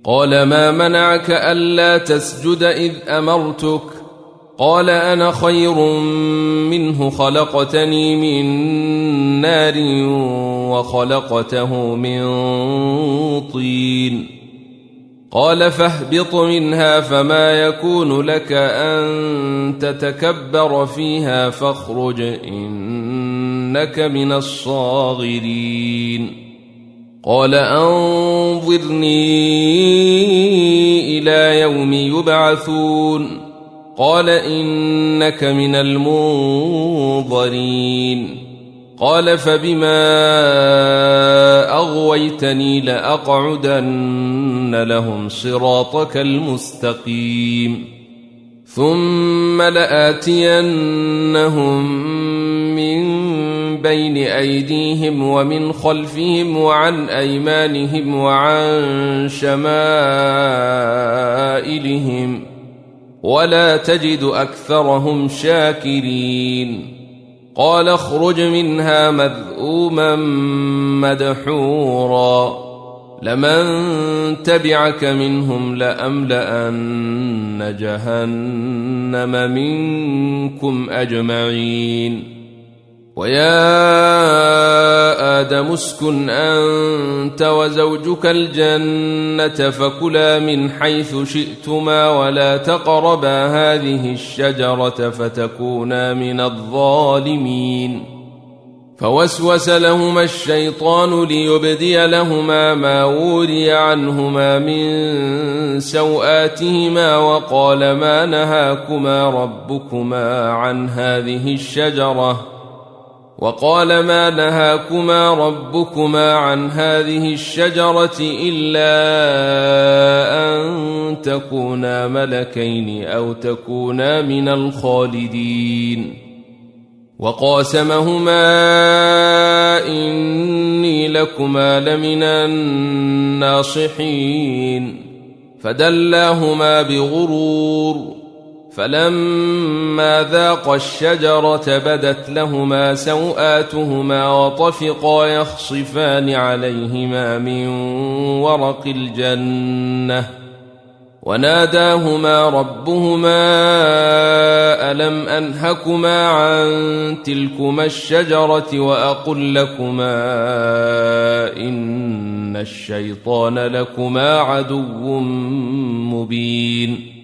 قال ما منعك ألا تسجد إذ أمرتك قال أنا خير منه خلقتني من نار وخلقته من طين قال فاهبط منها فما يكون لك أن تتكبر فيها فاخرج إنك من الصاغرين قال أنظرني إلى يوم يبعثون قال إنك من المنظرين قال فبما أغويتني لأقعدن لهم صراطك المستقيم ثم لآتينهم من بين أيديهم ومن خلفهم وعن أيمانهم وعن شمائلهم ولا تجد أكثرهم شاكرين قال اخرج منها مذءوما مدحورا لمن تبعك منهم لأملأن جهنم منكم أجمعين ويا آدم اسكن أنت وزوجك الجنة فكلا من حيث شئتما ولا تقربا هذه الشجرة فتكونا من الظالمين فوسوس لهما الشيطان ليبدي لهما ما وري عنهما من سوآتهما وقال ما نهاكما ربكما عن هذه الشجرة إلا أن تكونا ملكين أو تكونا من الخالدين وقاسمهما إني لكما لمن الناصحين فدلاهما بغرور فلما ذاقا الشجرة بدت لهما سوآتهما وطفقا يخصفان عليهما من ورق الجنة وناداهما ربهما ألم أنهكما عن تلكما الشجرة وأقل لكما إن الشيطان لكما عدو مبين